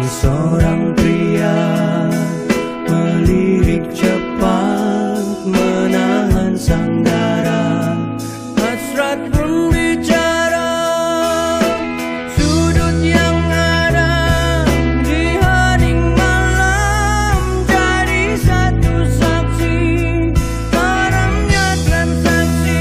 Seorang pria melirik cepat, menahan sanggara. Hasrat pun bicara, sudut yang ada di hening malam jadi satu saksi haramnya transaksi.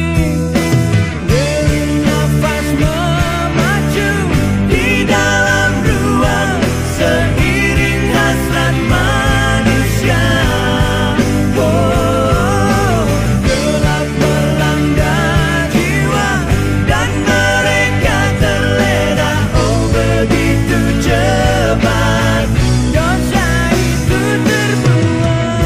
Deru nafas memacu di dalam ruang, seiring hasrat manusia. Oh, gelap melanda jiwa dan mereka terlena. Oh, begitu cepat dosa itu terbuat.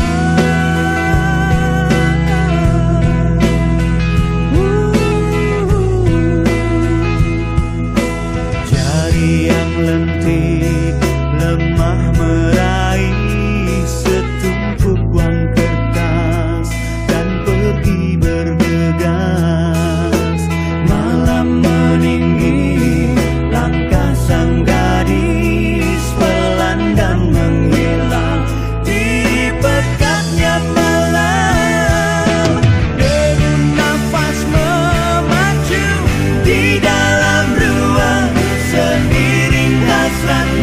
Jari yang lentik lemah meraih setumpuk uang kertas dan pergi bergegas. Malam meninggi, langkah sang gadis pelan dan menghilang di pekatnya malam. Deru nafas memacu di dalam ruang, seiring hasrat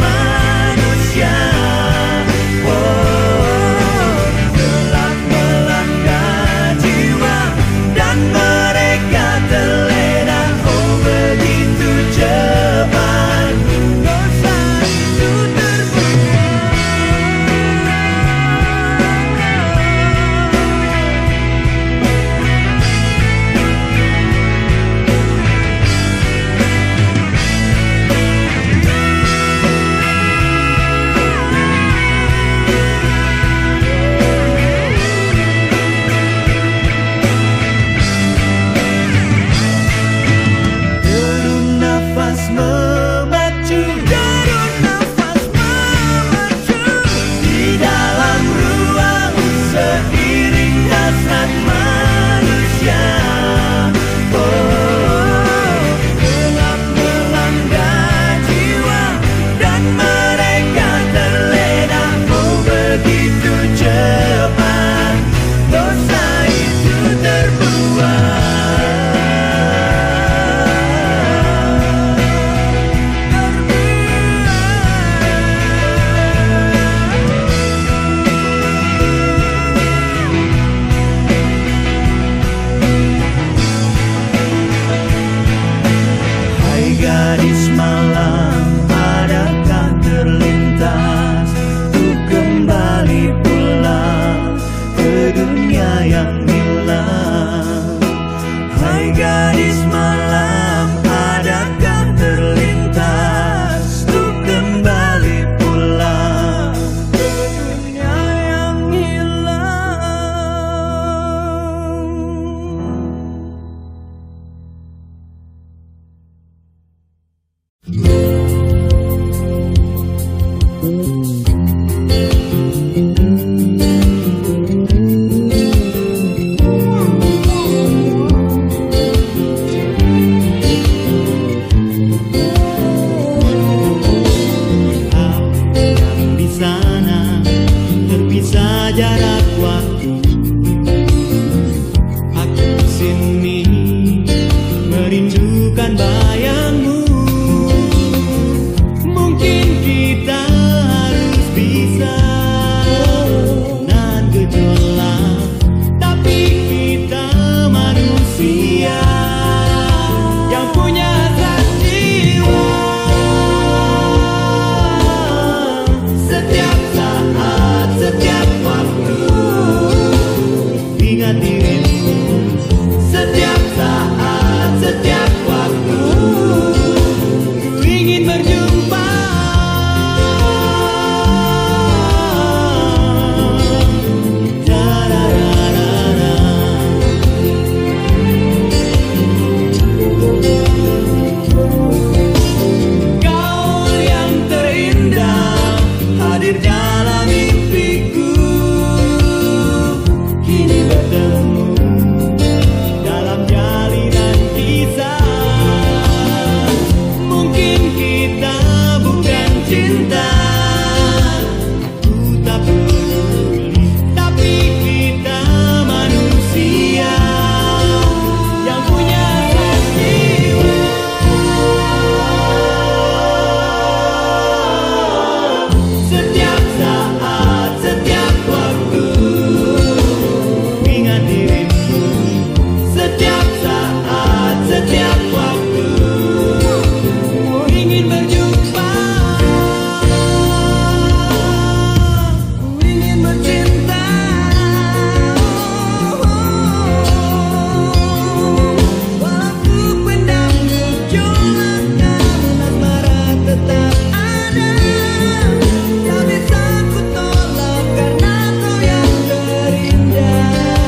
tak bisa ku tolak karena kau yang terindah,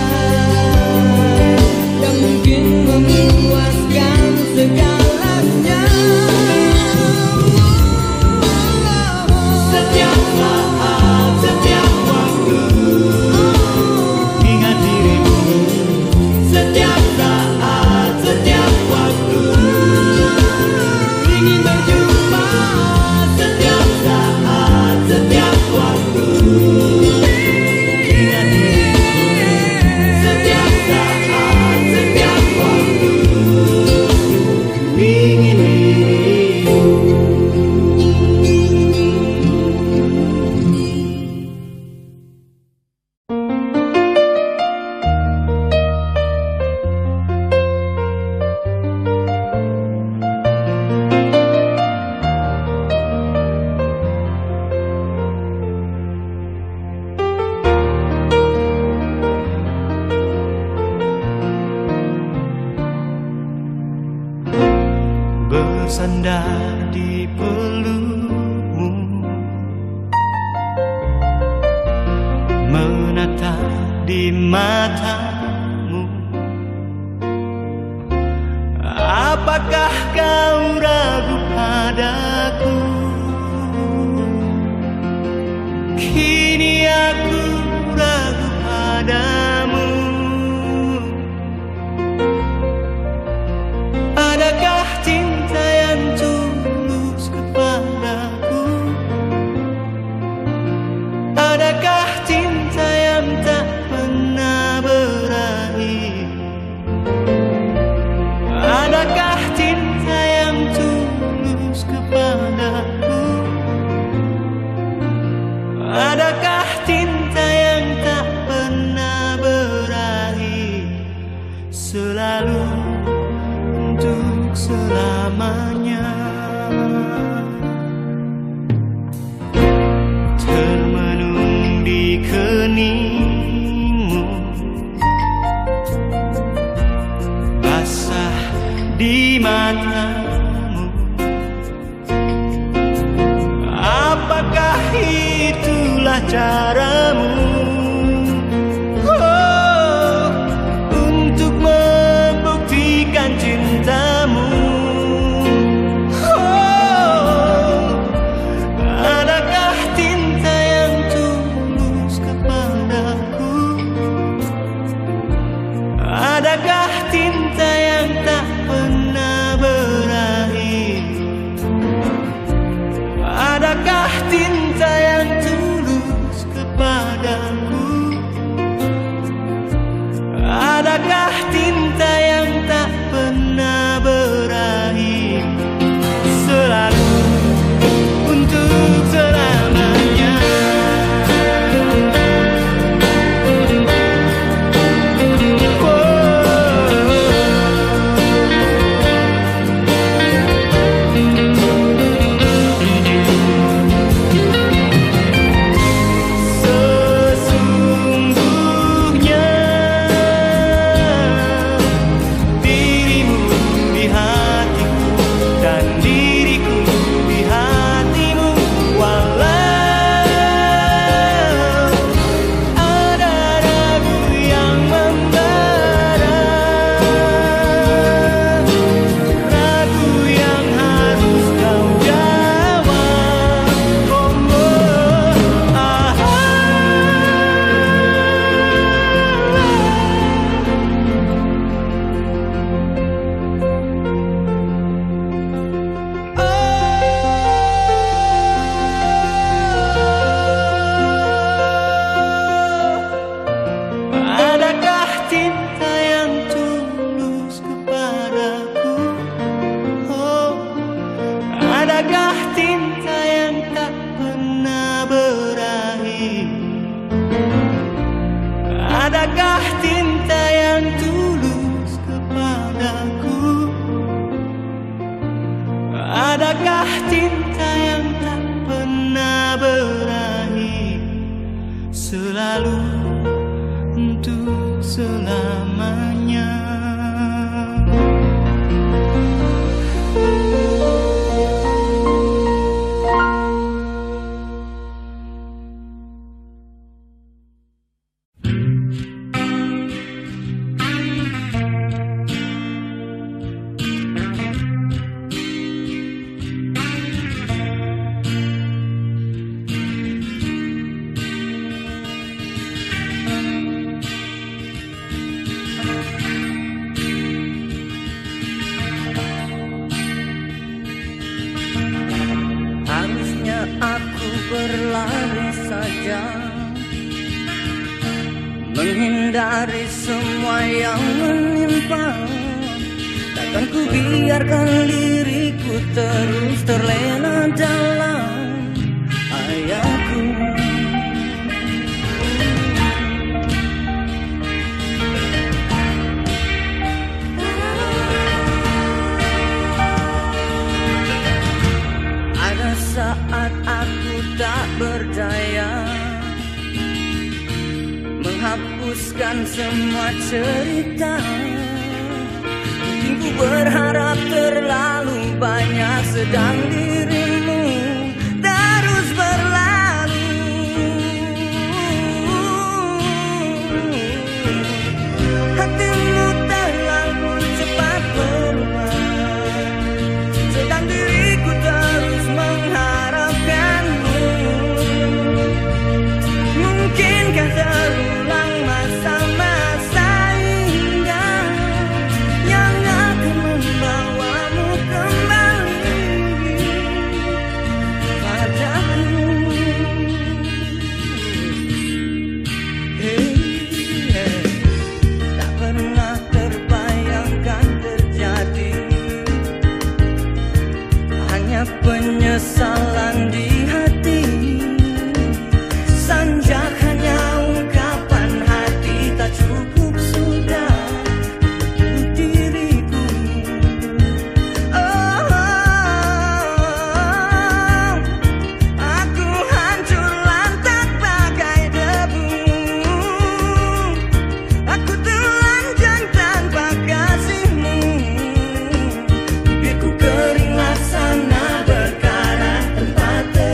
yang mungkin memuaskan segalanya. Setiap saat, setiap waktu ingat dirimu. Setiap saat, setiap waktu ingin berjumpa. Setiap saat, setiap waktu ingat dirimu. Setiap saat, setiap waktu ingin dirimu. Bersandar di pelukmu, menatap di matamu. Apakah kau ragu padaku? Kini aku ragu padamu. Adakah cinta yang tulus kepadaku? Adakah cinta yang tak pernah berakhir? Adakah cinta yang tulus kepadaku? Adakah cinta yang tak pernah berakhir? Selalu untuk selamanya. Termenung di keningmu, basah di matamu. Apakah itulah caramu untuk membuktikan cintamu? Adakah cinta yang tulus kepadaku? Adakah cinta yang tak pernah berakhir? Adakah cinta yang tulus kepadaku? Adakah cinta yang tak pernah berakhir? Selalu untuk selamanya. Sesungguhnya dirimu di hatiku dan diriku di hatimu. Walau ada ragu yang membara, ragu yang harus kau jawab. Oh, ah, adakah cinta yang tulus kepadaku? Oh, adakah cinta yang tak pernah berakhir? Adakah cinta yang tulus kepadaku? Adakah cinta yang tak pernah berakhir? Selalu untuk selamanya. aku berlari saja, menghindari semua yang menimpa. Takkan ku biarkan diriku terus terlena dalam ayahku. Ada saat aku tak berdaya menghapuskan semua cerita. Mungkin ku berharap terlalu banyak, sedang dirimu terus berlalu. Hatimu terlalu cepat berubah, sedang diriku terus mengharapkanmu. Mungkinkah terulang masa-masa indah yang akan membawamu kembali padaku? Tak pernah terbayangkan terjadi, hanya penyesalan di hati. Sanjak hanya ungkapan hati tak cukup sudah untuk diriku. Oh, aku hancur lantak bagai debu. Aku telanjang tanpa kasihmu. Bibirku kering laksana berkarat tempat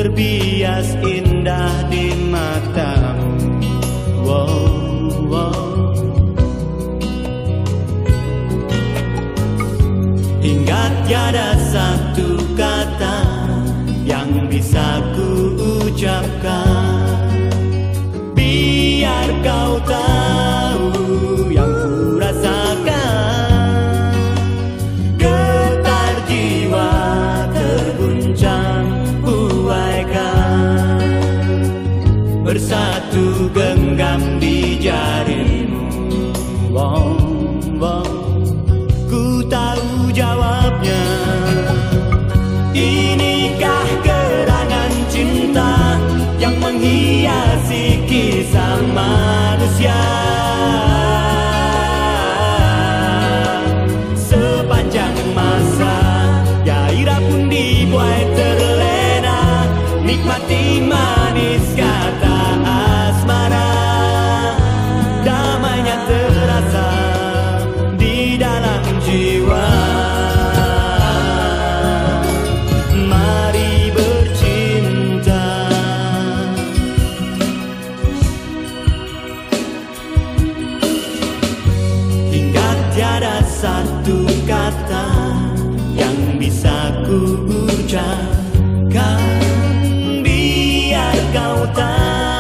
terbias indah di matamu. Wow, wow. Hingga tiada satu kata yang bisa ku ucapkan. Biar kau tahu yang ku rasakan. Getar jiwa terguncang huaikan. Bersatu genggam di jarimu. Wow, wow. Ku tahu jawabnya. Inikah gerangan cinta yang menghiasi kisah manusia. Sepanjang masa gairah pun dibuai terlena. Nikmati manis kata asmara. Damainya terasa di dalam jiwa. Mari bercinta. Hingga tiada satu kata yang bisa ku ucapkan. Biar kau tahu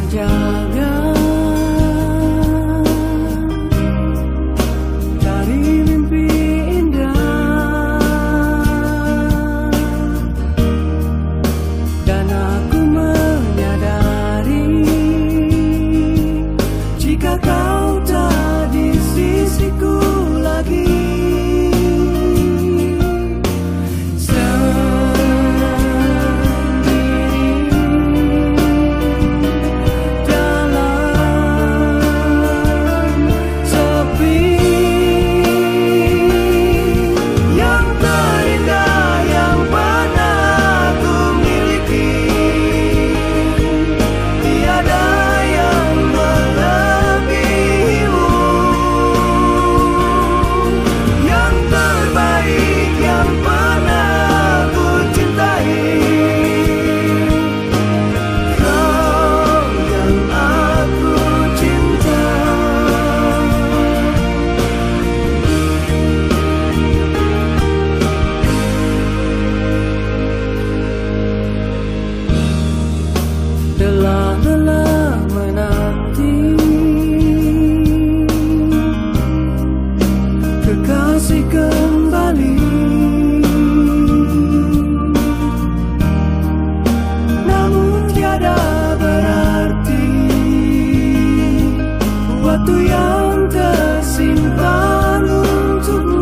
terjaga dari mimpi indah, dan aku menyadari jika kau tak di sisiku lagi. Lelah menanti kekasih kembali, namun tiada berarti waktu yang tersimpan untukmu.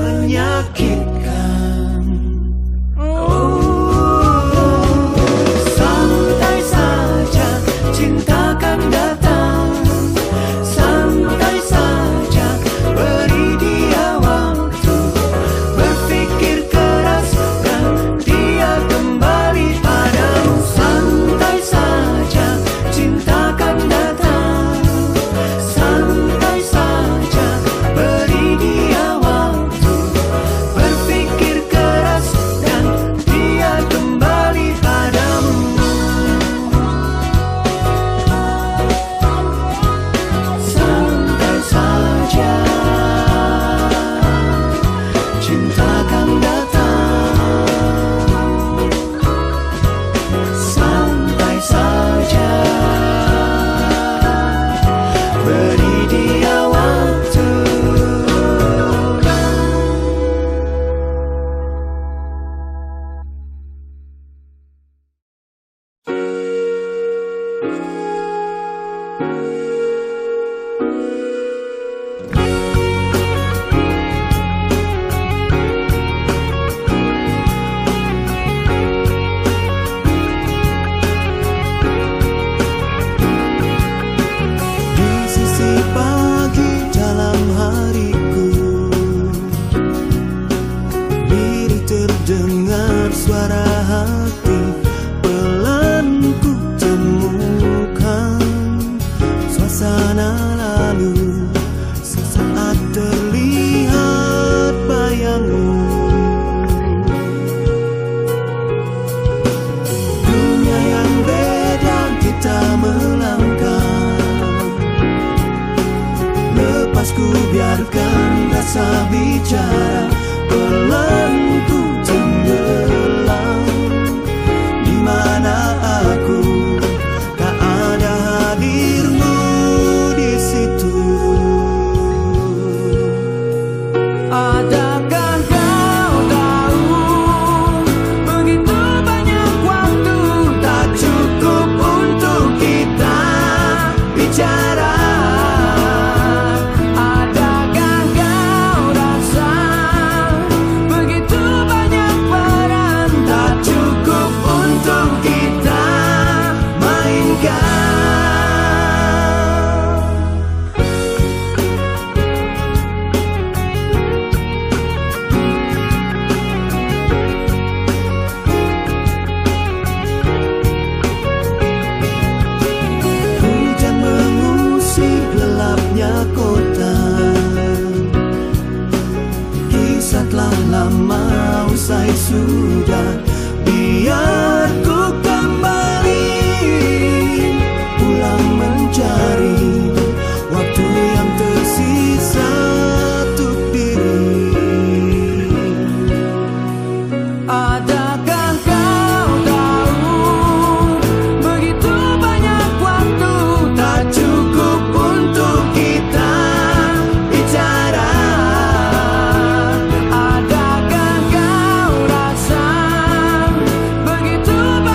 menyakitkan. Oh, santai saja, cinta akan datang. Santai saja, beri dia waktu. Berpikir keras dan dia kembali padamu. Santai saja, cinta akan datang. Santai saja, beri dia waktu. Berpikir keras dan dia kembali padamu. Santai saja, cinta akan datang. Santai saja, beri dia waktu. Di sisi pagi dalam hariku, lirih terdengar suara hati. Pelan ku temukan suasana lalu. Sesaat terlihat bayangmu. Dunia yang beda kita melangkah. Lepas ku biarkan rasa bicara. Pelan ku tenggelam. Di mana aku tak ada hadirmu di situ. Adakah kau tahu, begitu banyak waktu tak cukup untuk kita bicara. Adakah kau rasa, begitu banyak peran tak cukup untuk kita mainkan. Hujan mengusik gelapnya kota. Kisah telah lama usai sudah. Biar ku kembali pulang mencari waktu yang tersisa untuk diri. Adakah kau tahu, begitu banyak waktu tak cukup untuk kita bicara. Adakah kau rasa, begitu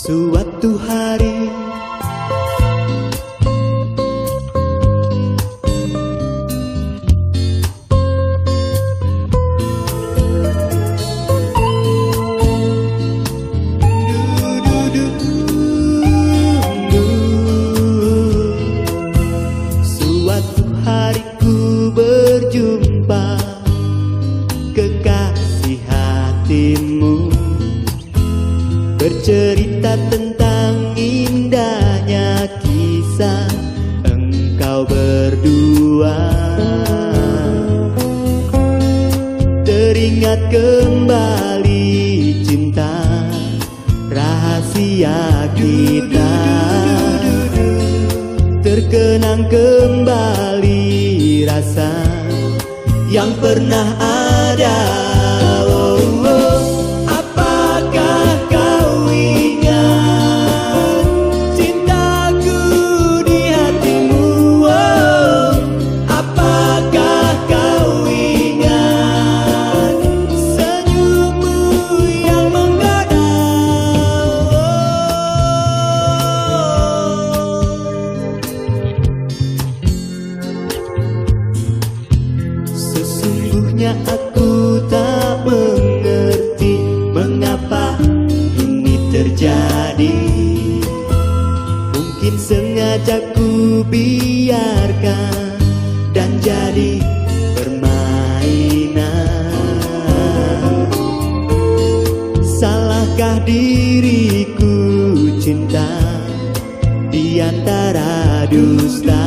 Suatu hari suatu hari ku berjumpa kekasih hatimu, bercerita tentang indahnya kisah engkau berdua. Teringat kembali cinta rahasia kita, terkenang kembali rasa yang pernah ada. Oh, oh. Apakah kau ingat cintaku di hatimu? Oh, apakah kau ingat senyummu yang menggoda? Sesungguhnya aku tak mengerti mengapa ini terjadi. Mungkin sengaja ku biarkan dan jadi permainan. Salahkah diriku cinta di antara dusta?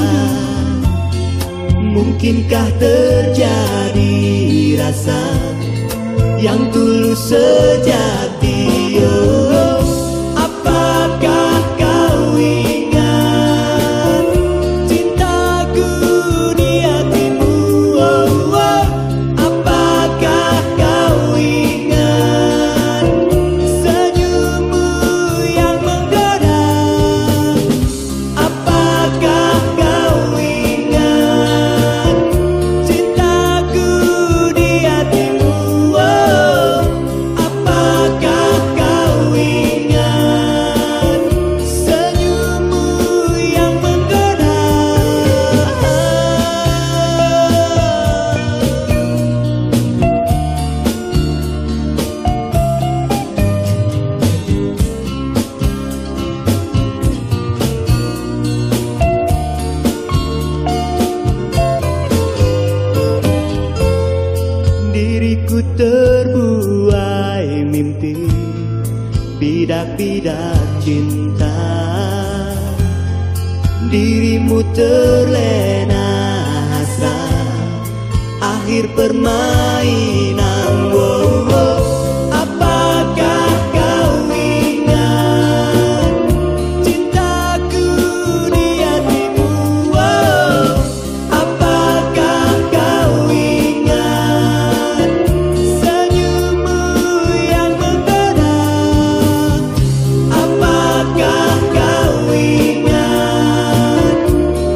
Mungkinkah terjadi rasa yang tulus sejati? Oh, apakah kau ingat cintaku di hatimu? Oh, oh, apakah kau ingat senyummu yang menggoda? Apakah kau ingat cintaku di hatimu? Oh, apakah kau ingat senyummu yang menggoda? Diriku terbuai mimpi, bidak-bidak cinta. Dirimu terlena hasrat, akhir permainan. Wow, wow. Apakah kau ingat cintaku di hatimu? Wow, apakah kau ingat senyummu yang menggoda? Apakah kau ingat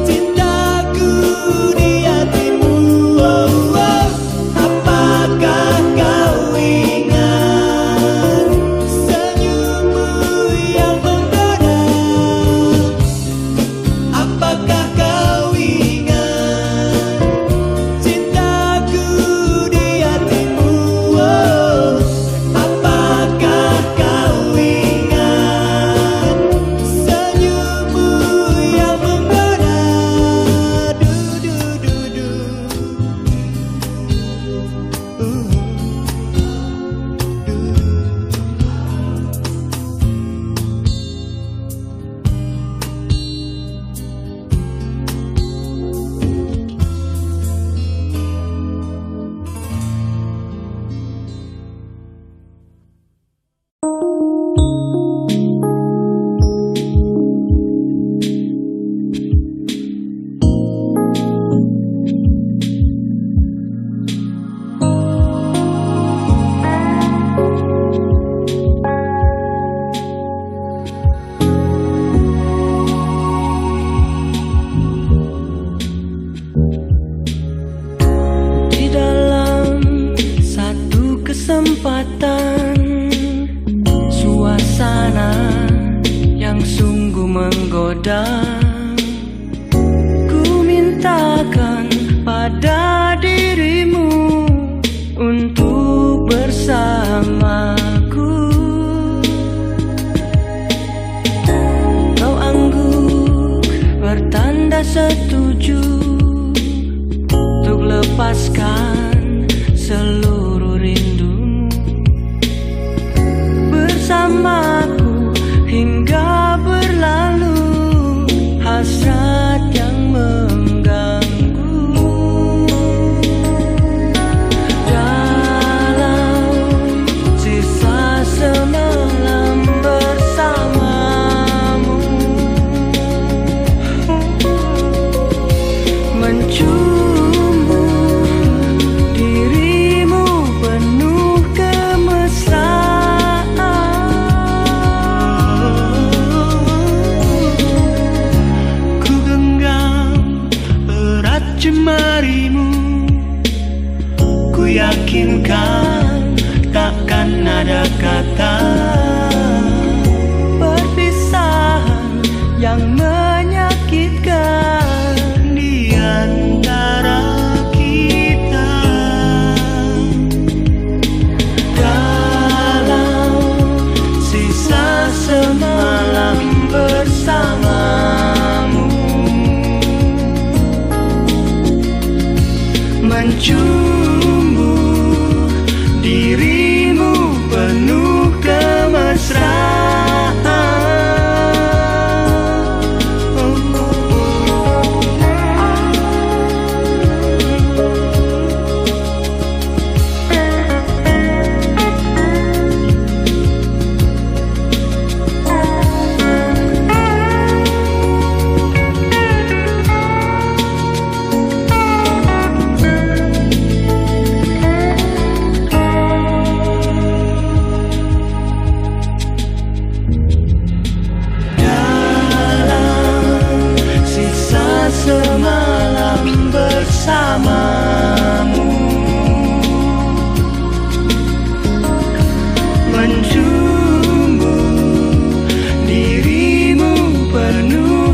cintaku di hatimu? Oh, oh. Apakah menggoda. Ku mintakan pada dirimu untuk bersamaku. Kau angguk bertanda setuju untuk lepaskan seluruh rindumu bersamaku hingga berlalu hasrat yang mengganggu. Dalam sisa semalam bersamamu, mencumbu dirimu penuh kemesraan. Ku genggam erat jemarimu, ku yakinkan takkan ada kata Perpisahan yang menyakitkan di antara kita. dalam sisa semalam bersamamu, mencumbu dirimu penuh kemesraan. Semalam bersamamu, mencumbu dirimu penuh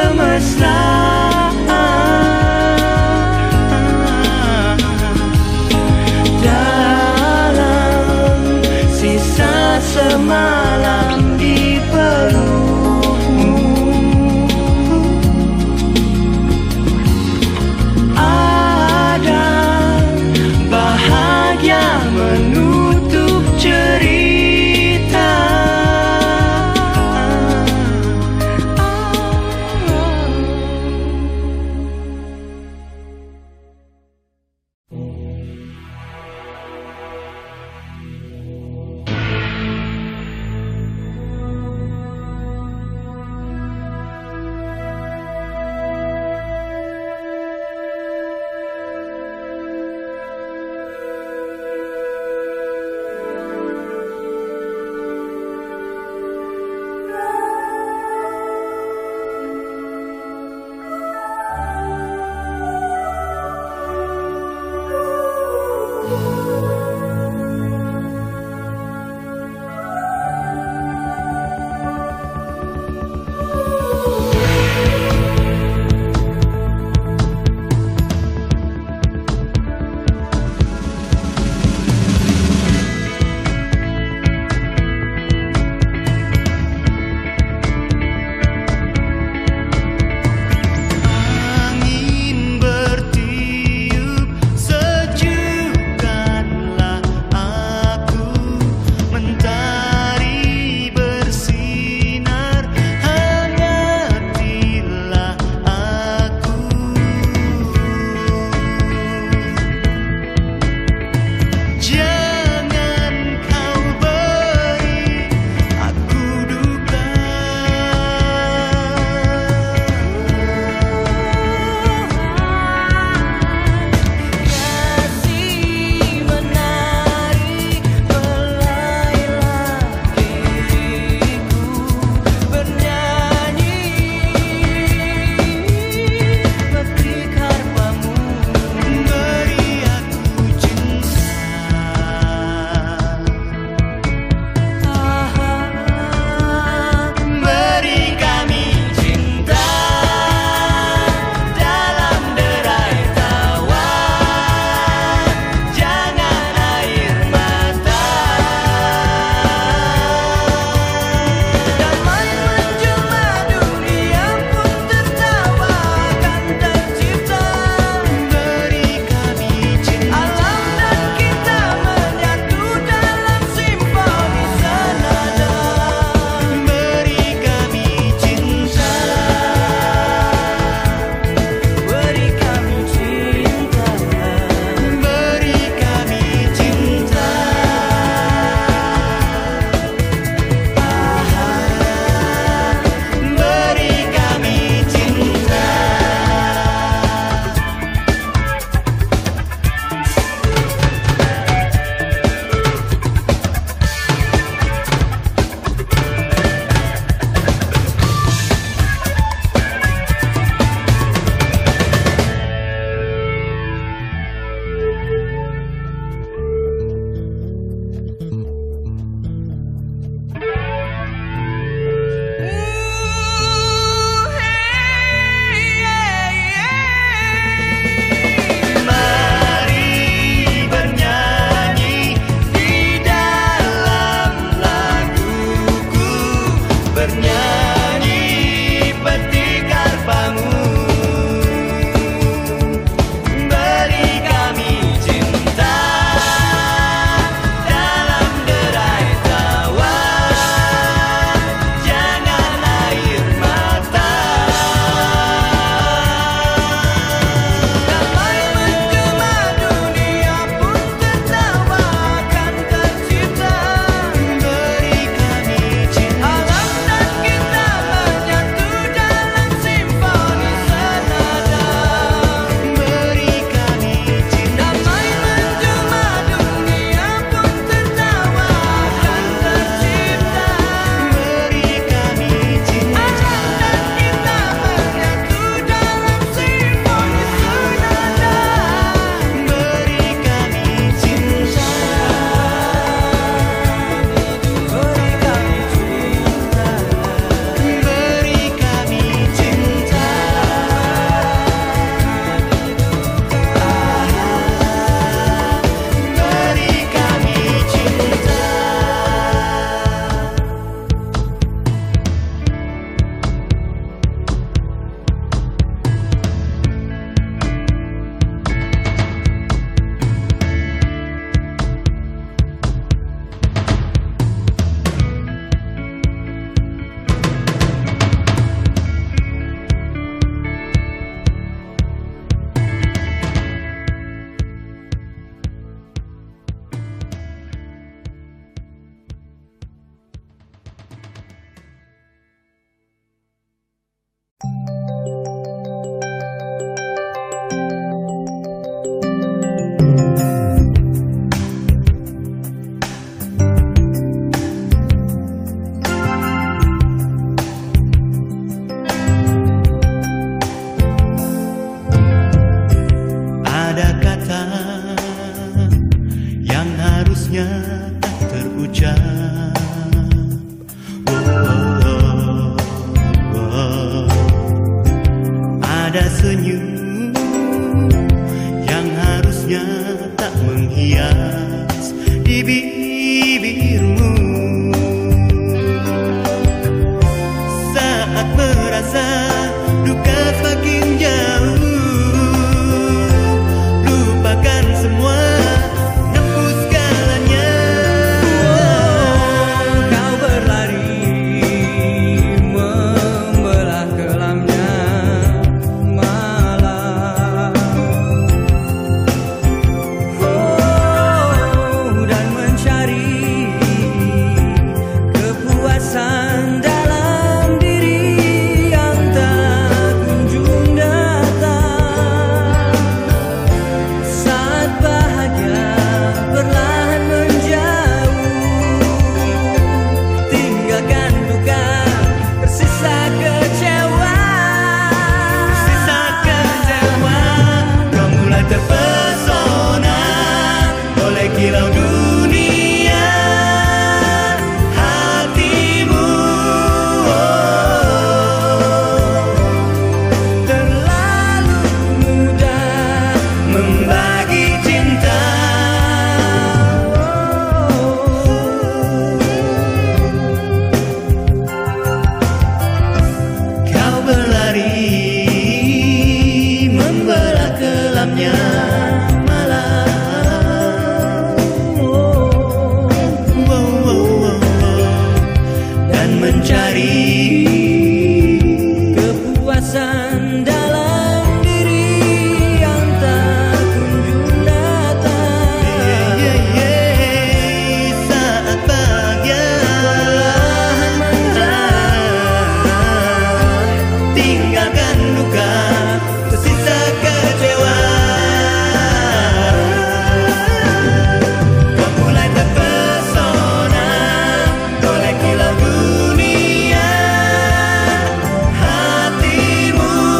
kemesraan. Dalam sisa semalam di pelukmu, bahagia menutup cerita. bernyanyi petik harpamu. Beri kami cinta dalam derai tawa, jangan air mata. Damai menggema dunia pun tertawa akan tercipta. Beri kami cinta. Alam dan kita menyatu dalam simfoni senada. Beri kami cinta. Damai menggema dunia pun tertawa akan tercipta. Beri kami cinta. Alam dan kita menyatu dalam simfoni senada. Beri kami cinta. Beri kami cinta. Beri kami cinta. Beri kami cinta. Ada kata yang harusnya tak terucap. Oh, oh, oh. Ada senyum yang harusnya tak menghias di bibirmu. Saat merasa duka semakin jauh, lupakan semua, hapus segalanya. Kau berlari membelah kelamnya malam. Dan mencari kepuasan dalam diri yang tak kunjung datang. Saat bahagia perlahan menjauh, tinggalkan duka, tersisa kecewa. Sisa kecewa, kau mulai terpesona oleh kilau dunia hatimu. Terlalu mudah Membagi cinta, kau berlari membelah kelamnya malam. Wow, wow, wow, wow. Dan mencari kepuasan dalam diri yang tak kunjung datang. saat bahagia Perlahan menjauh, tinggalkan luka, tersisa kecewa. Kau mulai terpesona oleh kilau dunia hatimu.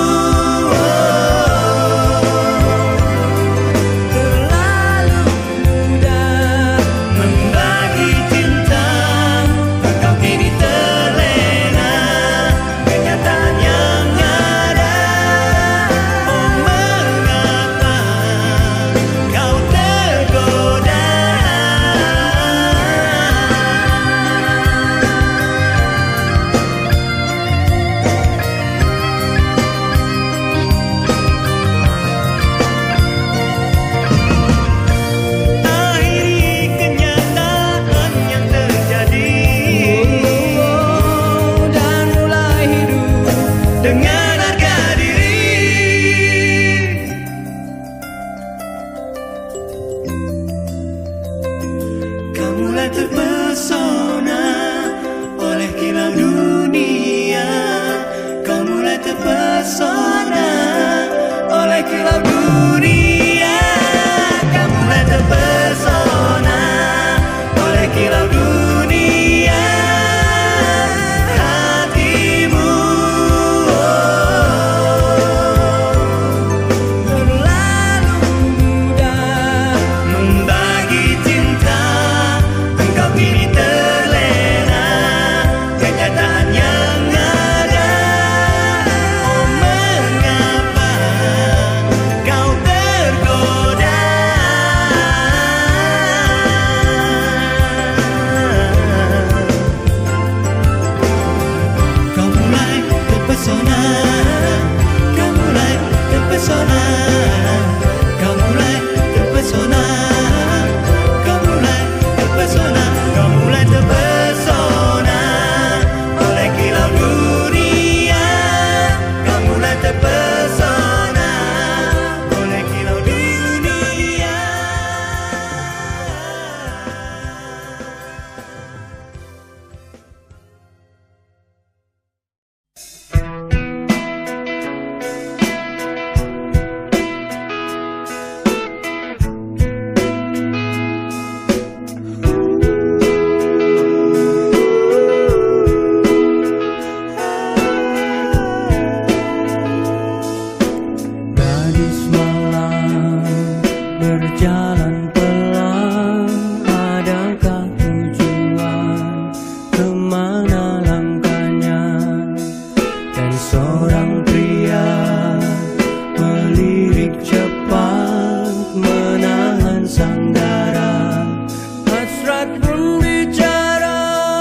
kemana langkahnya. Dan seorang pria melirik cepat menahan sanggara. Hasrat pun bicara,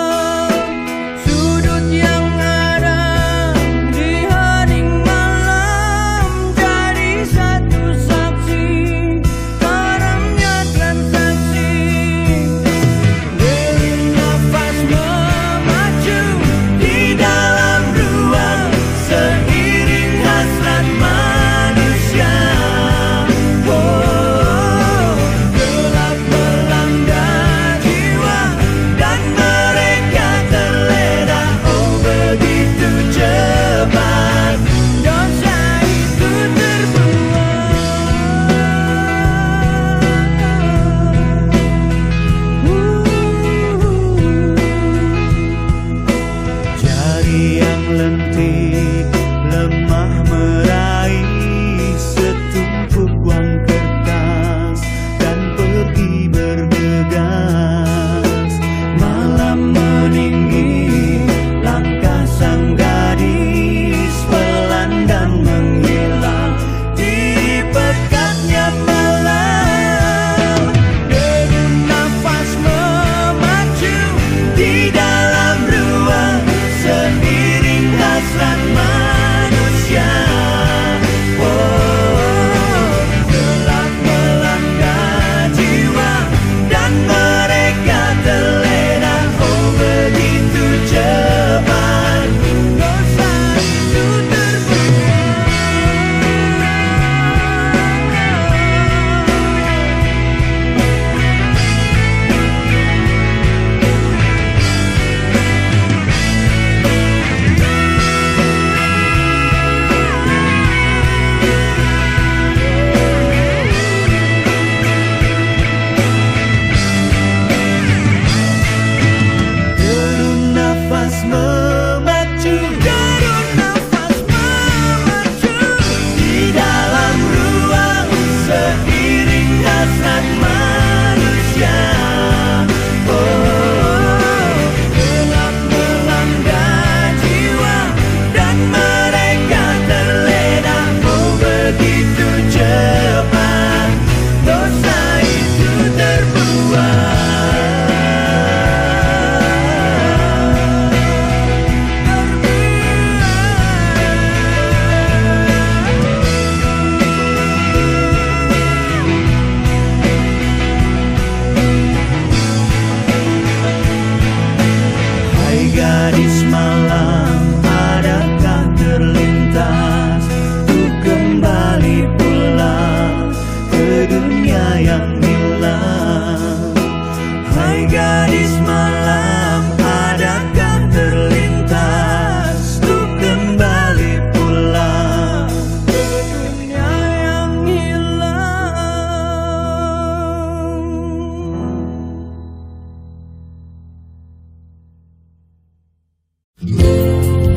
sudut yang ada di hening malam jadi satu saksi karamnya transaksi. Derin nafas memacu di dalam ruang seiring hasrat manusia. Oh, gelap melanda jiwa dan mereka terlena. Oh, begitu cepat dosa itu terbuat. Jari yang lentik lemah meraih setumpuk uang kertas dan pergi bergegas. Malam meninggi, langkah sang gadis pelan dan menghilang di pekatnya malam. Deru nafas memacu di dalam ruang seiring hasrat manusia. Oh, gelap melanda jiwa dan mereka terlena. Oh, begitu cepat dosa itu terbuat. Deru nafas memacu, deru nafas memacu di dalam ruang seiring hasrat manusia. Oh, gelap melanda jiwa dan mereka terlena. Oh, begitu cepat dosa itu terbuat. Hai gadis malam, adakah terlintas untuk kembali pulang ke dunia yang hilang? Hai gadis malam, adakah terlintas untuk kembali pulang ke dunia yang hilang?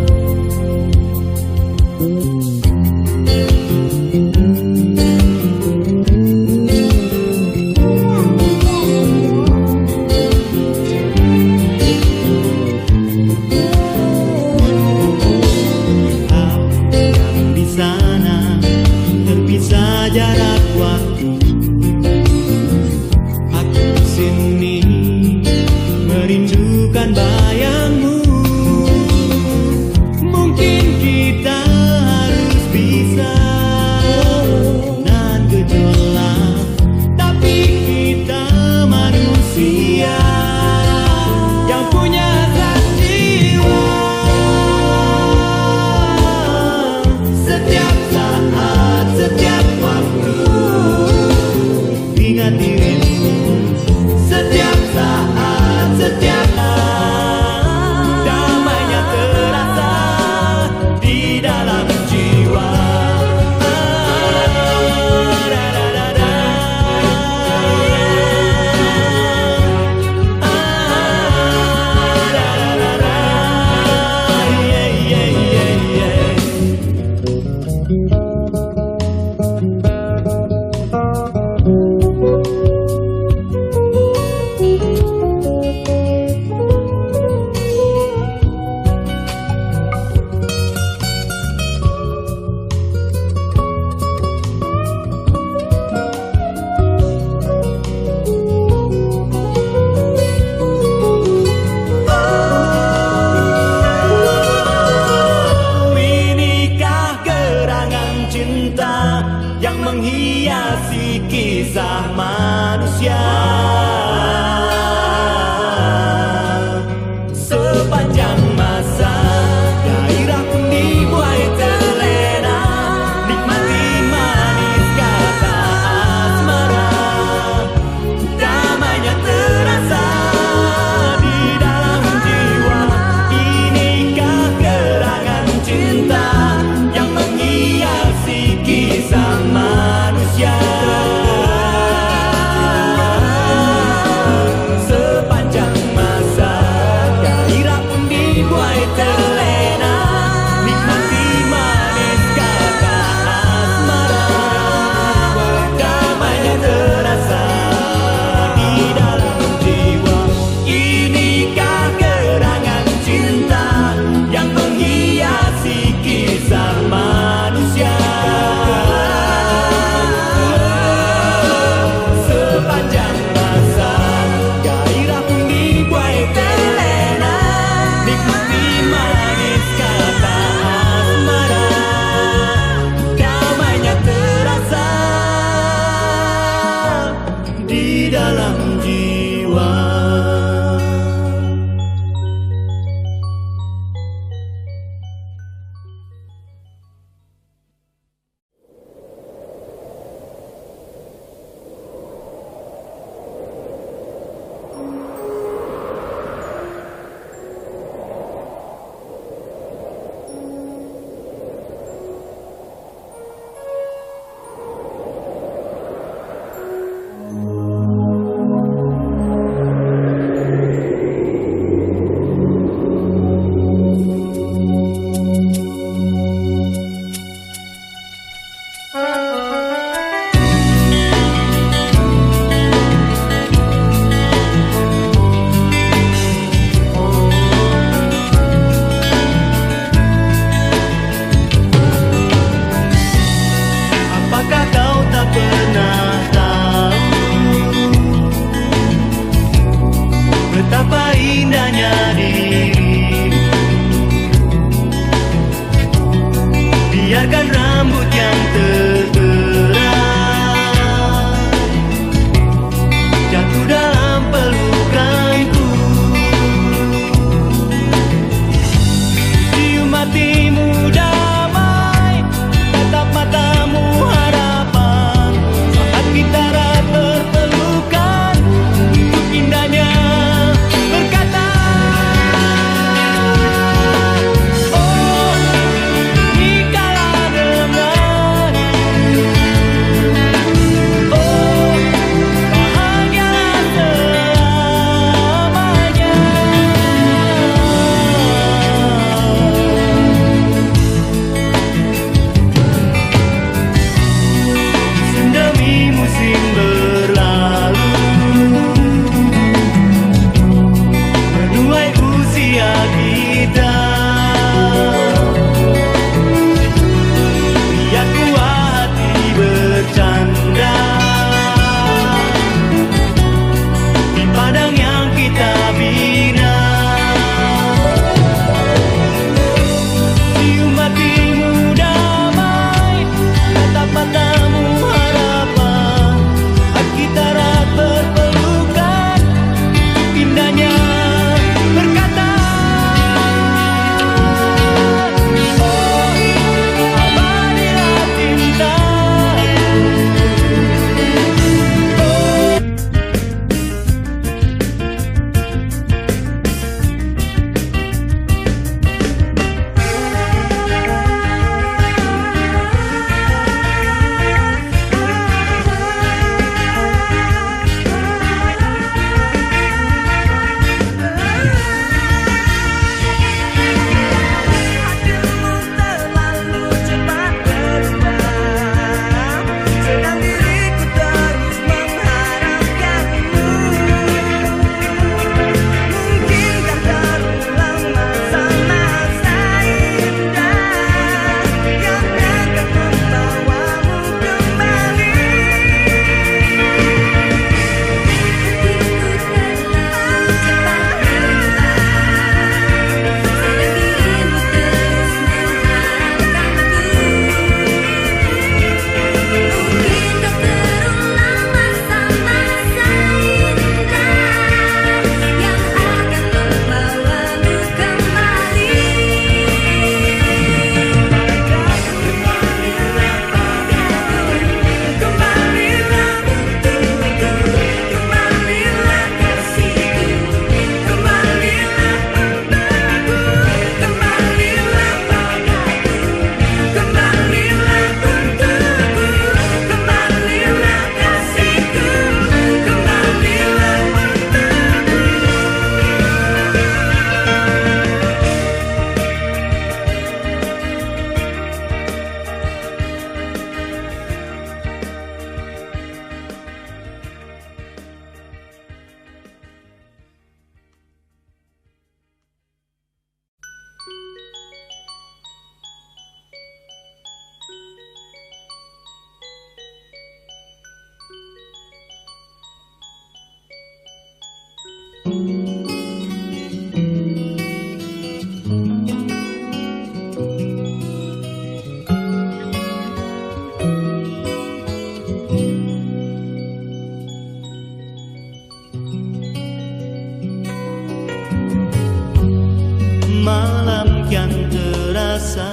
rasa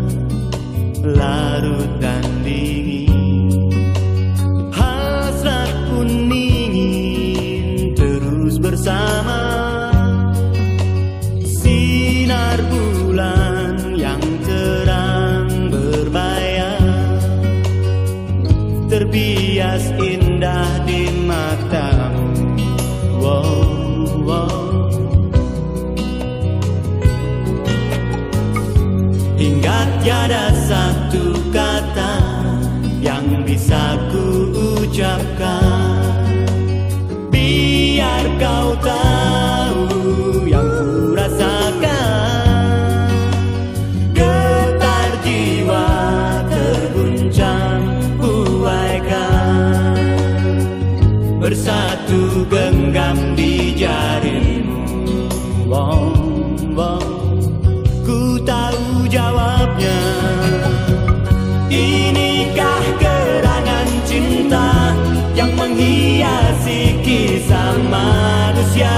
larut dan dingin, hasrat pun ingin terus bersama. Sinar bulan yang terang berbayar, terbias indah di matamu. Wow, wow. Hingga tiada satu kata yang bisa ku ucapkan, biar kau tahu yang ku rasakan. Getar jiwa terguncang buaikan, bersatu genggam di jarimu. Wow, wow. Ku tahu jawabnya. Inikah gerangan cinta yang menghiasi kisah manusia?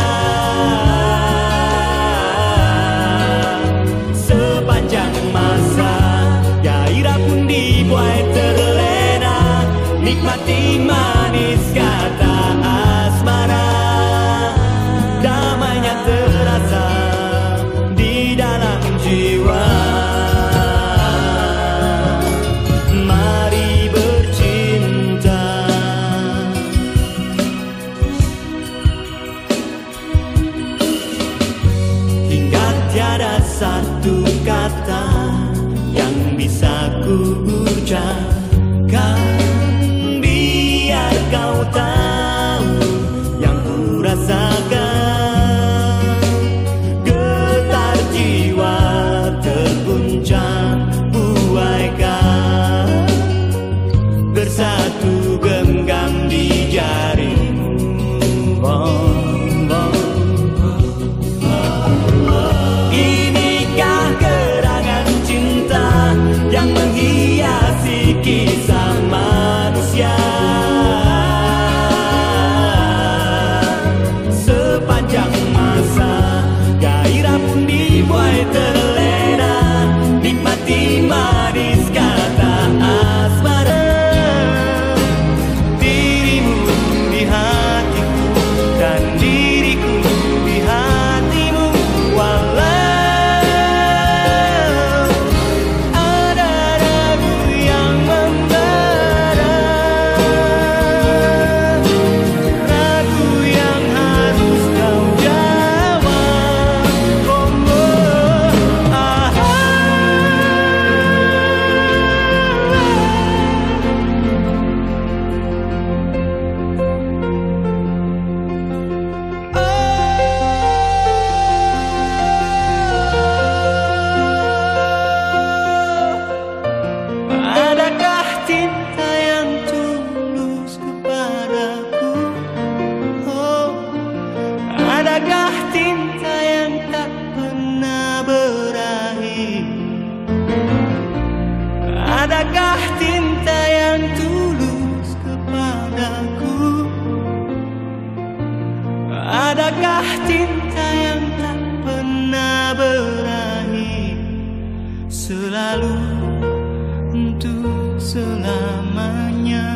Sepanjang masa gairah pun dibuai terlena, nikmati manis kata asmara. Damainya terasa di dalam jiwa. Mari bercinta. Hingga tiada satu kata yang bisa ku ucapkan, biar kau tahu yang ku rasakan. Getar jiwa terguncang buaikan, bersatu genggam di jarimu. Oh, oh. Inikah gerangan cinta yang menghiasi kisah manusia? Sepanjang masa gairah pun dibuai terlena, nikmati manis kata asmara. Dirimu di hatiku dan diriku di hatimu, walau ada ragu yang membara, ragu yang harus kau jawab. Oh, oh, ah, adakah cinta yang tulus kepadaku? Oh, adakah cinta yang tak pernah berakhir? Adakah cinta yang tulus kepadaku? Adakah cinta yang tak pernah berakhir, selalu untuk selamanya?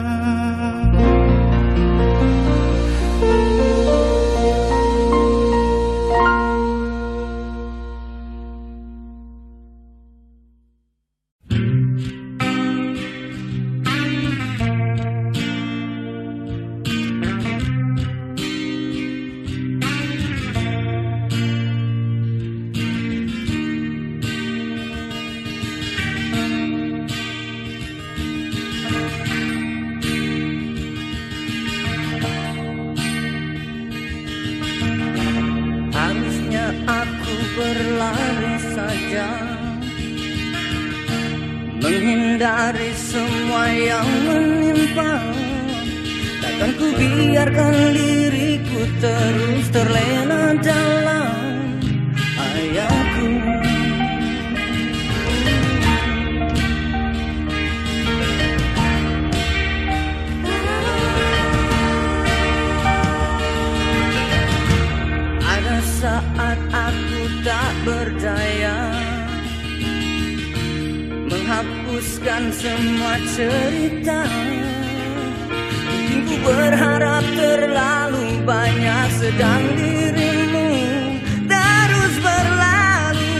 Harusnya aku berlari saja, menghindari semua yang menimpa. Takkan ku biarkan diriku terus terlena dalam ayahku. Ada saat aku tak berdaya, meneruskan semua cerita. Mungkin ku berharap terlalu banyak, sedang dirimu terus berlalu.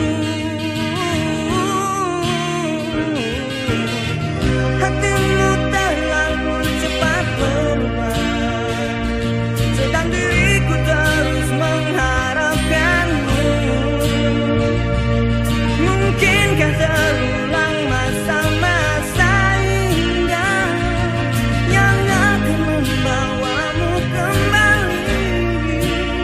Hatimu terlalu cepat berubah, sedang diriku terus mengharapkanmu. Mungkinkah terulang masa-masa indah yang akan membawamu kembali?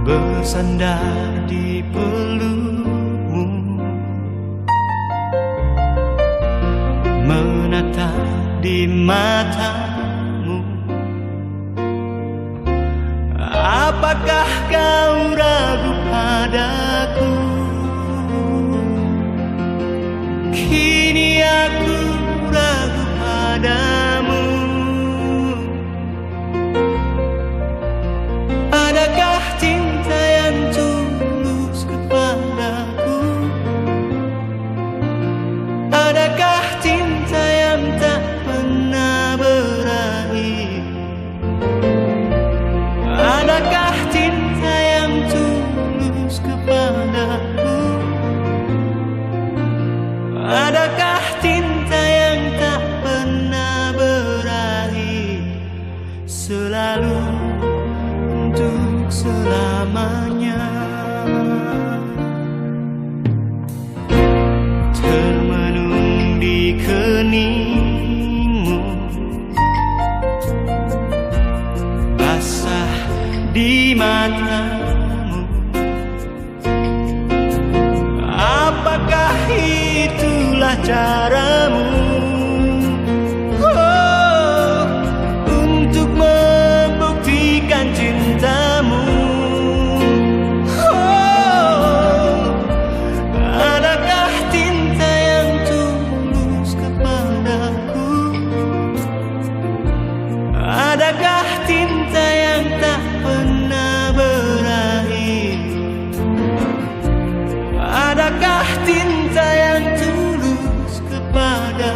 bersandar di pelukmu, menatap di matamu. Apakah kau ragu padaku? Kini aku ragu padamu. Adakah cinta yang tulus kepadaku? Adakah cinta yang tak pernah berakhir? Adakah cinta yang tulus kepadaku? Adakah cinta yang tak pernah berakhir, selalu untuk selamanya? Termenung di keningmu, basah di matamu. Apakah itulah caramu untuk membuktikan cintamu? Adakah cinta yang tulus kepadaku? Adakah cinta yang tak pernah berakhir? Adakah cinta yang tulus kepada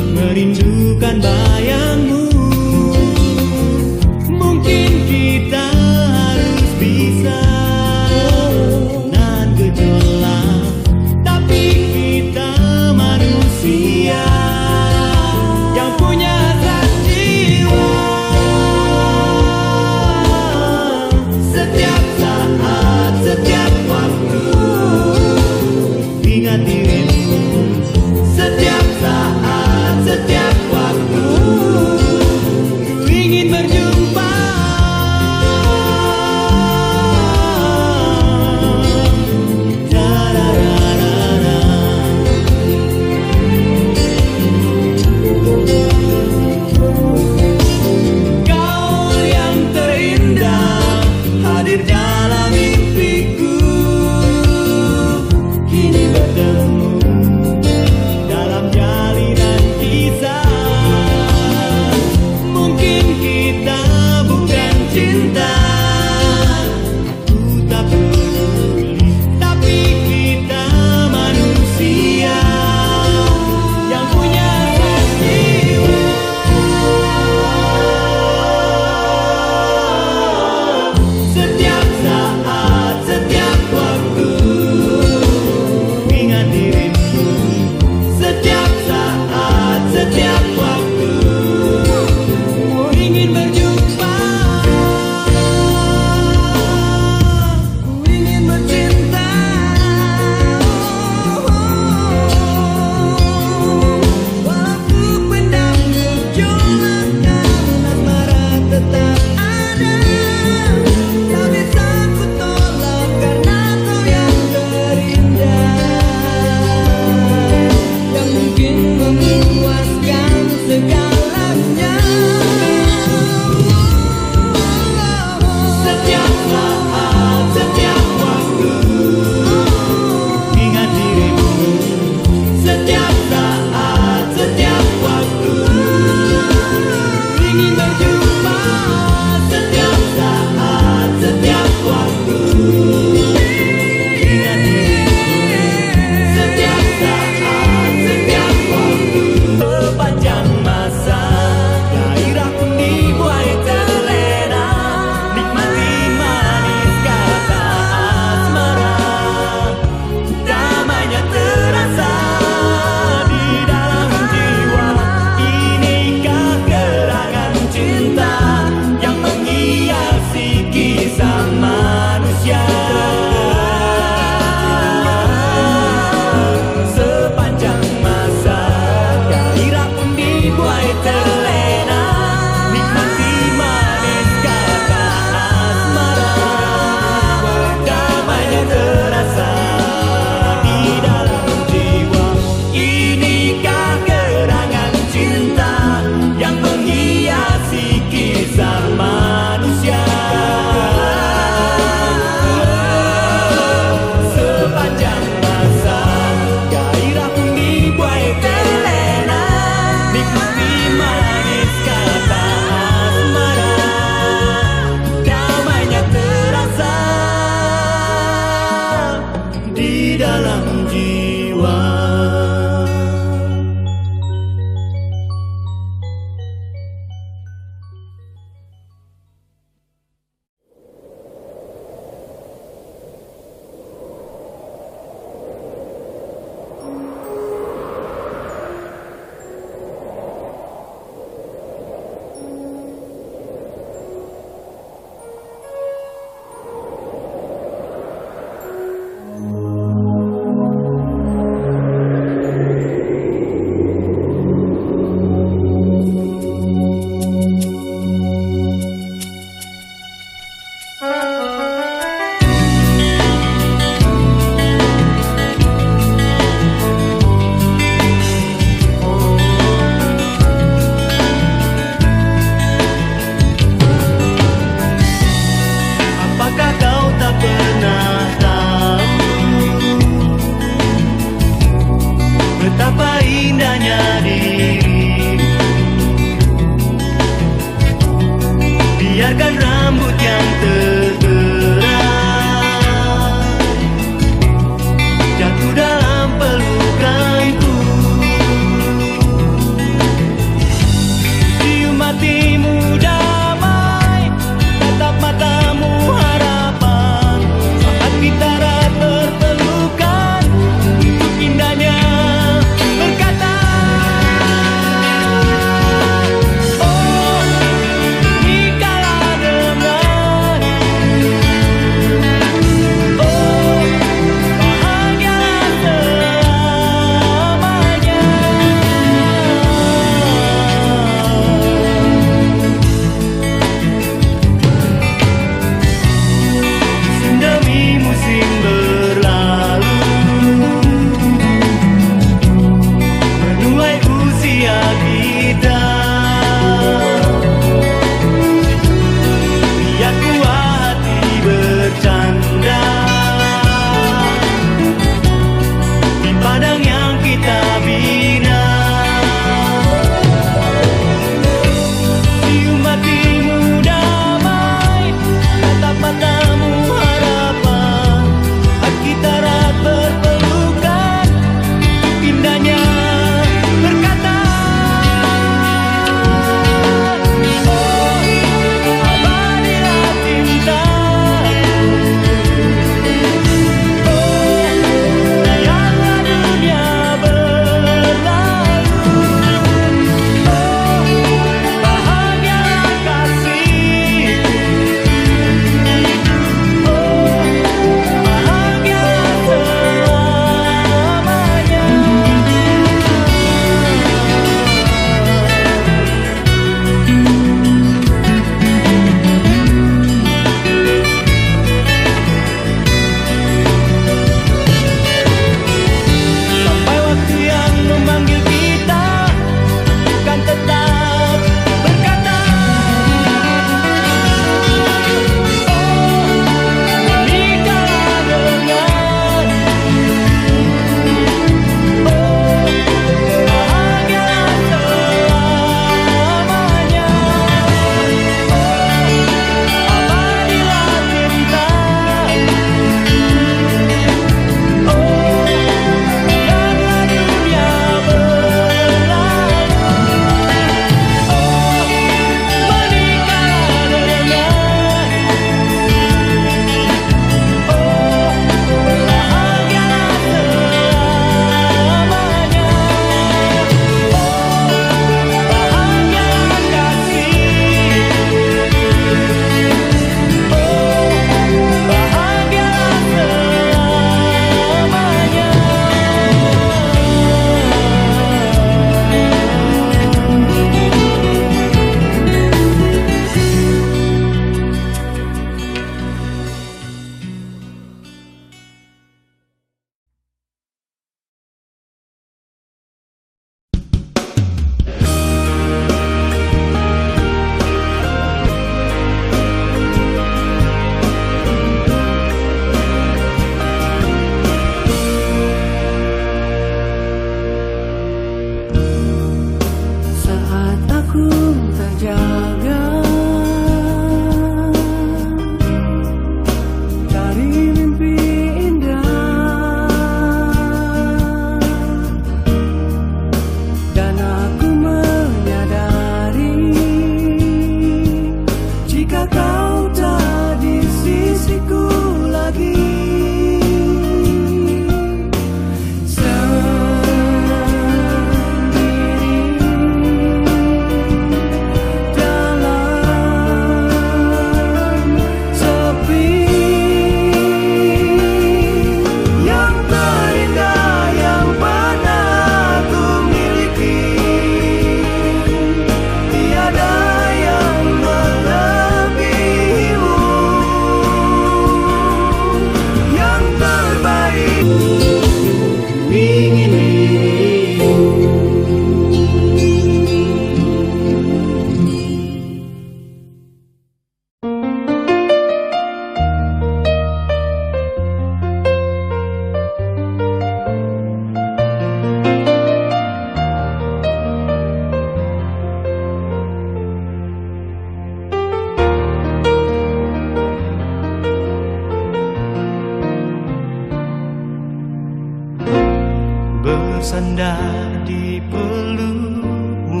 bersandar di pelukmu,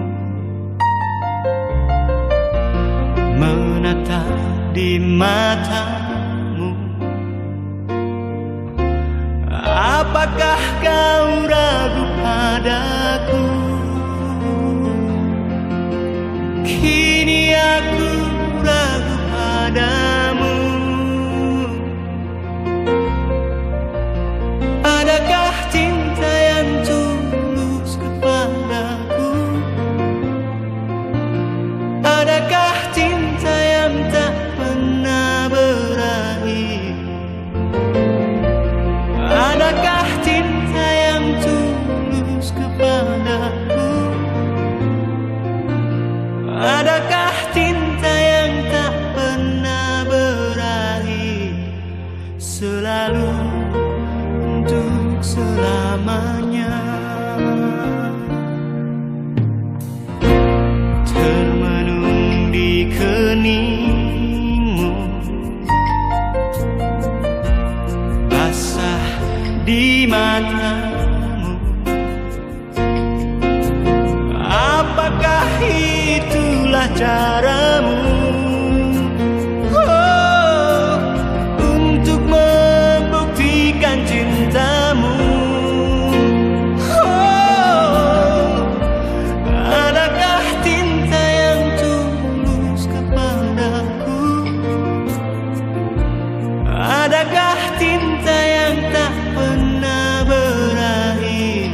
menatap di matamu. Apakah kau ragu padaku? Kini aku ragu padamu. Adakah cinta yang tulus kepadaku? Adakah cinta yang tak pernah berakhir? Adakah cinta yang tulus kepadaku? Adakah cinta yang tak pernah berakhir, selalu untuk selamanya? Termenung di keningmu, basah di matamu. Apakah itulah caramu untuk membuktikan cintamu? Adakah cinta yang tulus kepadaku? Adakah cinta yang tak pernah berakhir?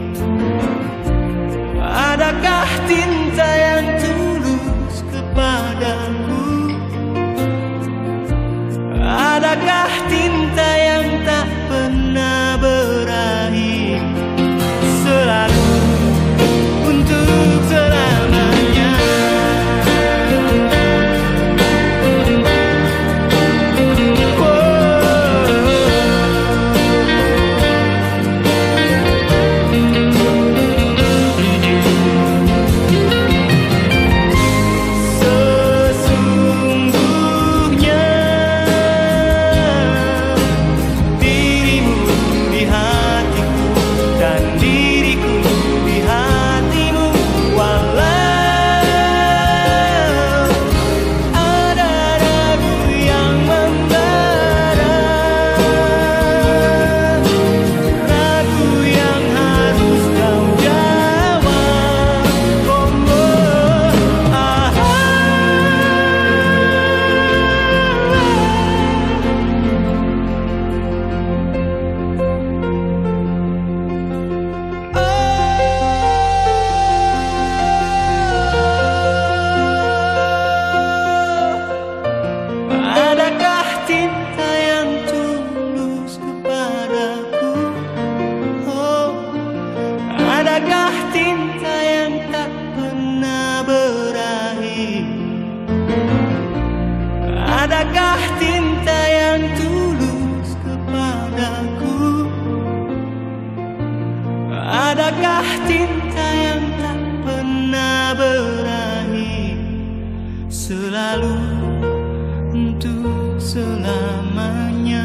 Adakah cinta yang tulus kepadaku? Adakah cinta yang tak pernah berakhir, selalu untuk selamanya? Sesungguhnya dirimu di hatiku dan diriku di hatimu. Walau ada ragu yang membara, ragu yang harus kau jawab. Adakah cinta yang tulus kepadaku? Oh, adakah cinta yang tak pernah berakhir? Adakah cinta yang tulus kepadaku? Adakah cinta yang tak pernah berakhir, selalu untuk selamanya?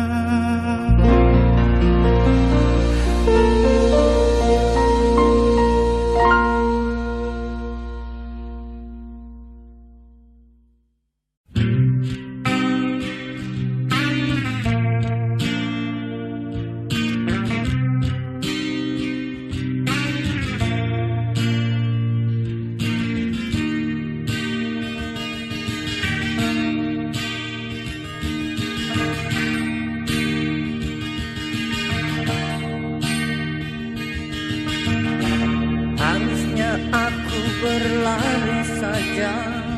Harusnya aku berlari saja,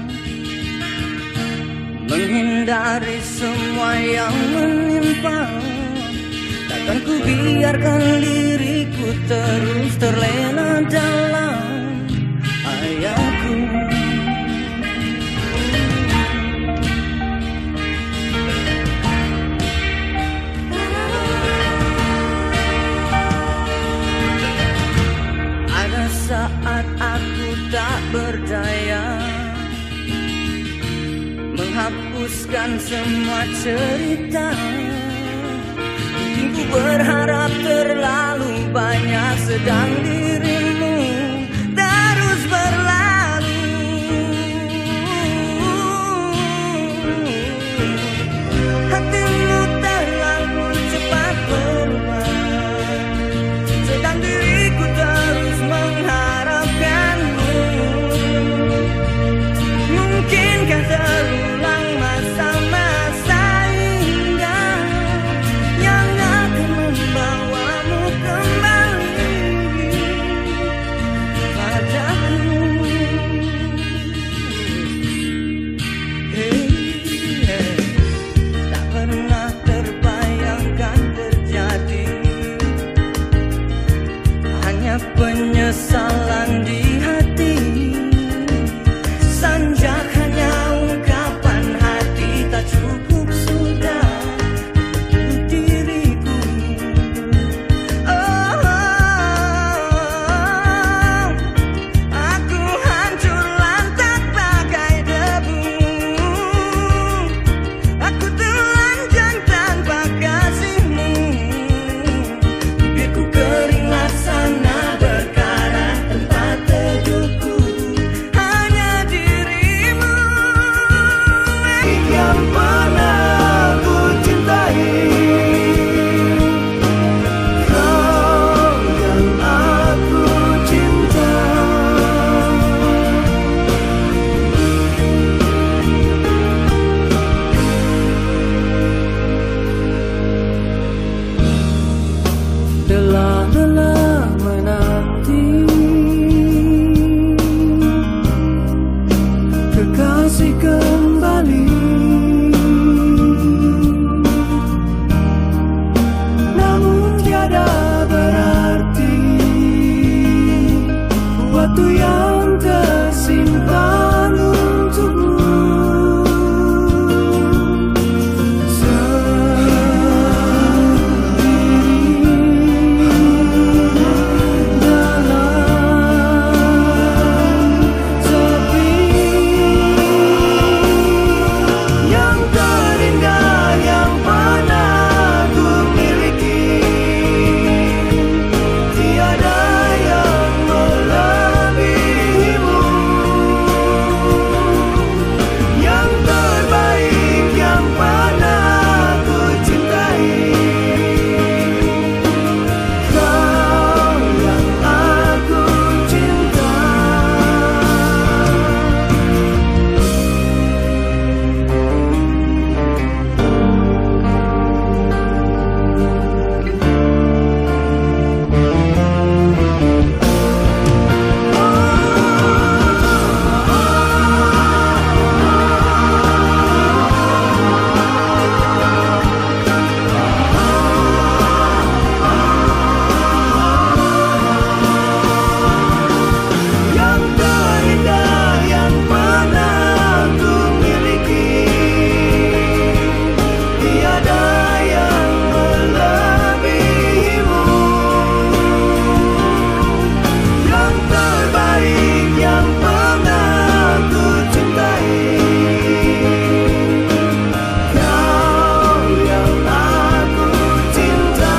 menghindari semua yang menimpa. Takkan ku biarkan diriku terus terlena dalam ayahku. Ada saat aku tak berdaya menghapuskan semua cerita. Mungkin ku berharap terlalu banyak. sedang dirimu terus berlalu. Hatimu terlalu cepat berubah, sedang diriku terus mengharapkanmu. Mungkinkah terulang masa-masa indah yang akan membawamu kembali padaku. Tak pernah terbayangkan terjadi, hanya penyesalan di hati. Sanjak hanya ungkapan hati tak cukup sudah untuk diriku. Oh, aku hancur lantak bagai debu. Aku telanjang tanpa kasihmu. Bibirku kering laksana berkarat tempat teduhku. Hanya dirimu yang pernah ku cintai. Kau yang aku cinta. Lelah menanti kekasih kembali, namun tiada berarti waktu yang tersimpan untukmu. Yang terindah yang pernah ku miliki, tiada yang melebihimu. Yang terbaik yang pernah ku cintai. Kau yang aku cinta. Yang terindah yang pernah ku miliki, tiada yang melebihimu. Yang terbaik yang pernah ku cintai. Kau yang aku cinta.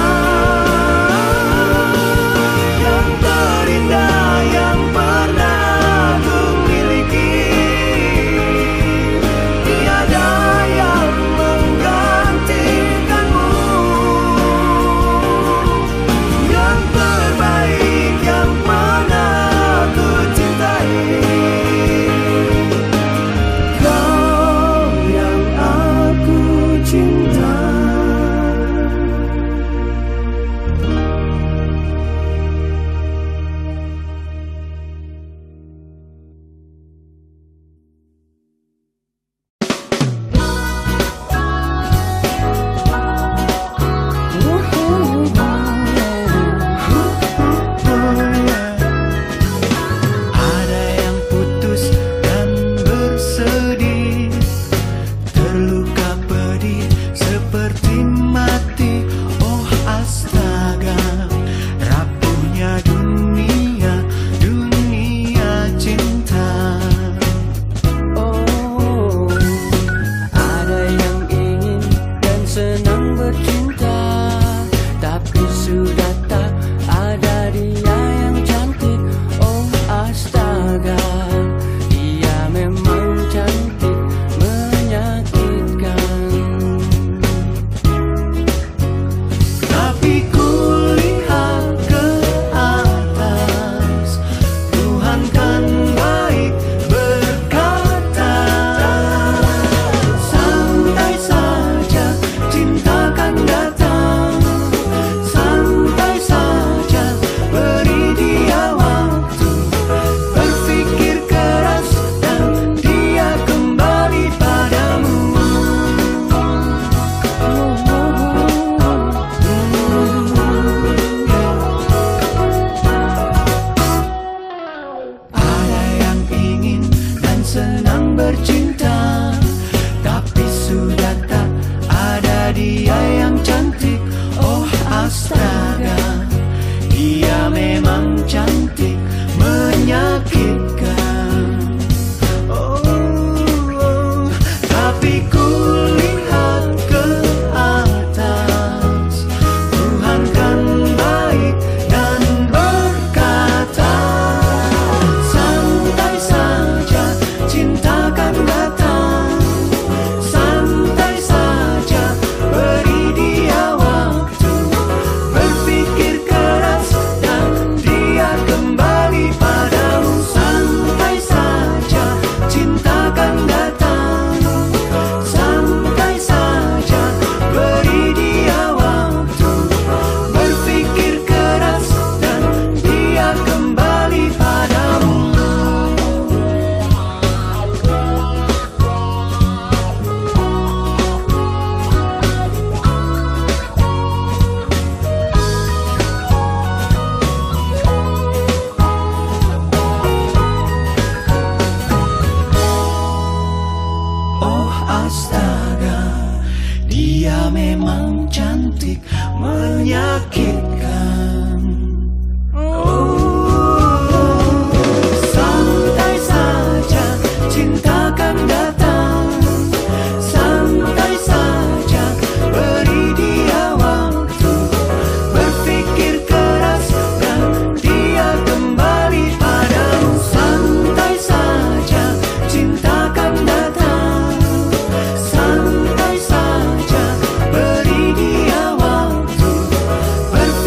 Yang terindah yang pernah ku miliki, tiada yang menggantikanmu. Yang terbaik yang pernah ku cintai. Kau yang aku cinta. Ada yang putus dan bersedih, terluka pedih seperti mati. Oh astaga, rapuhnya dunia, dunia cinta. Oh, ada yang ingin dan senang bercinta, tapi sudah tak ada dia yang cantik. Oh astaga, dia memang cantik, menyakitkan. Oh, tapi ku lihat ke atas, Tuhan kan baik dan berkata, santai saja, cinta kan datang. Santai saja, beri dia waktu, berpikir keras dan dia kembali padamu. Santai saja, cinta kan datang. Santai saja, beri dia waktu, berpikir keras dan dia kembali padamu. Oh astaga, dia memang cantik, menyakitkan. Oh, santai saja, cinta kan datang. Santai saja, beri dia waktu, berpikir keras dan dia kembali padamu. Santai saja, cinta kan datang. Santai saja, beri dia waktu,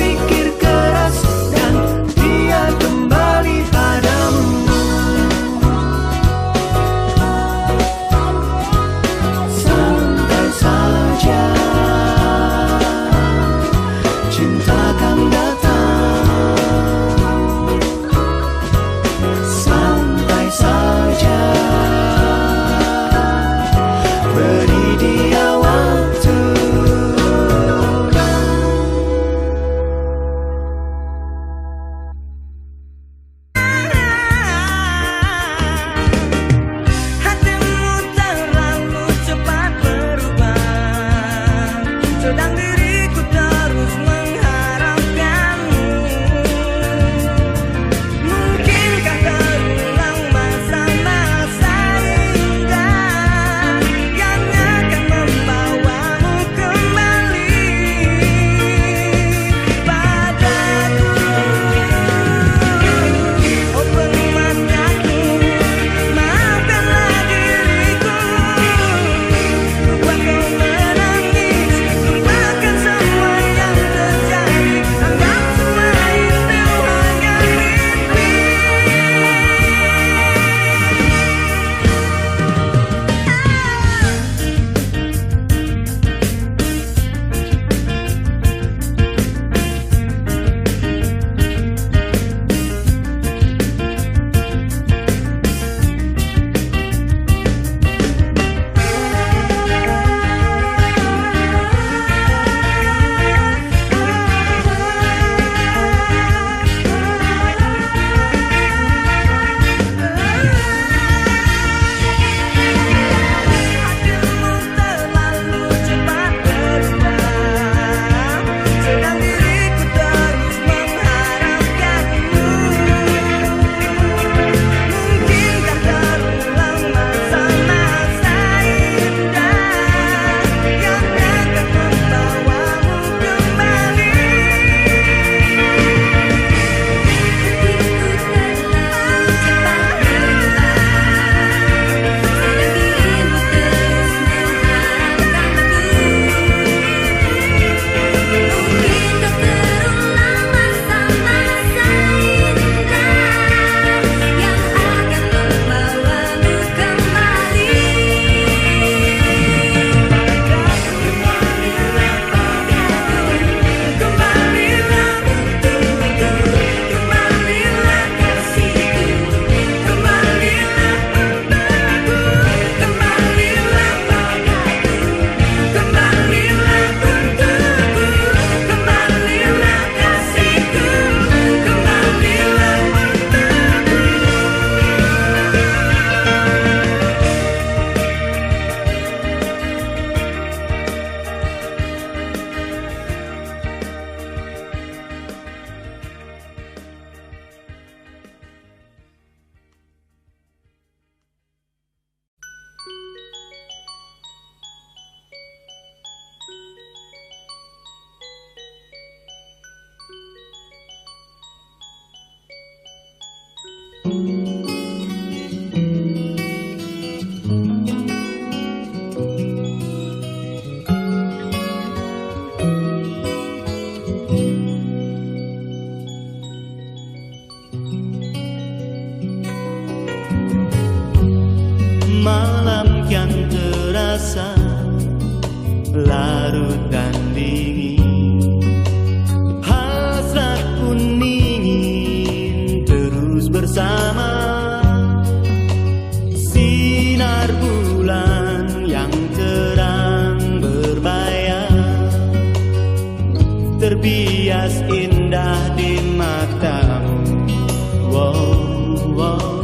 terbias indah di matamu. Wow, wow.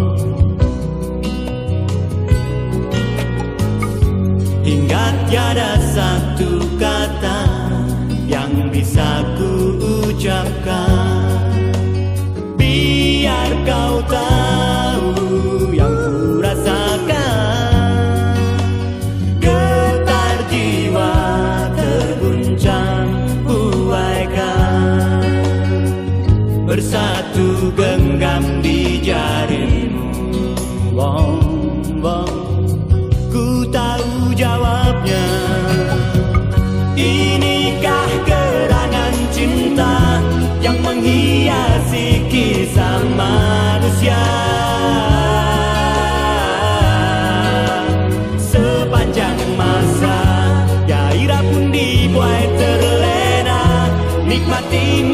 Hingga tiada satu kata yang bisa ku ucapkan. Biar kau tahu yang ku rasakan. Getar jiwa terguncang buaikan. Bersatu genggam di jarimu. Wow, wow. Ku tahu jawabnya. Inikah gerangan cinta yang menghiasi kisah manusia. Sepanjang masa gairah pun dibuai terlena. Nikmati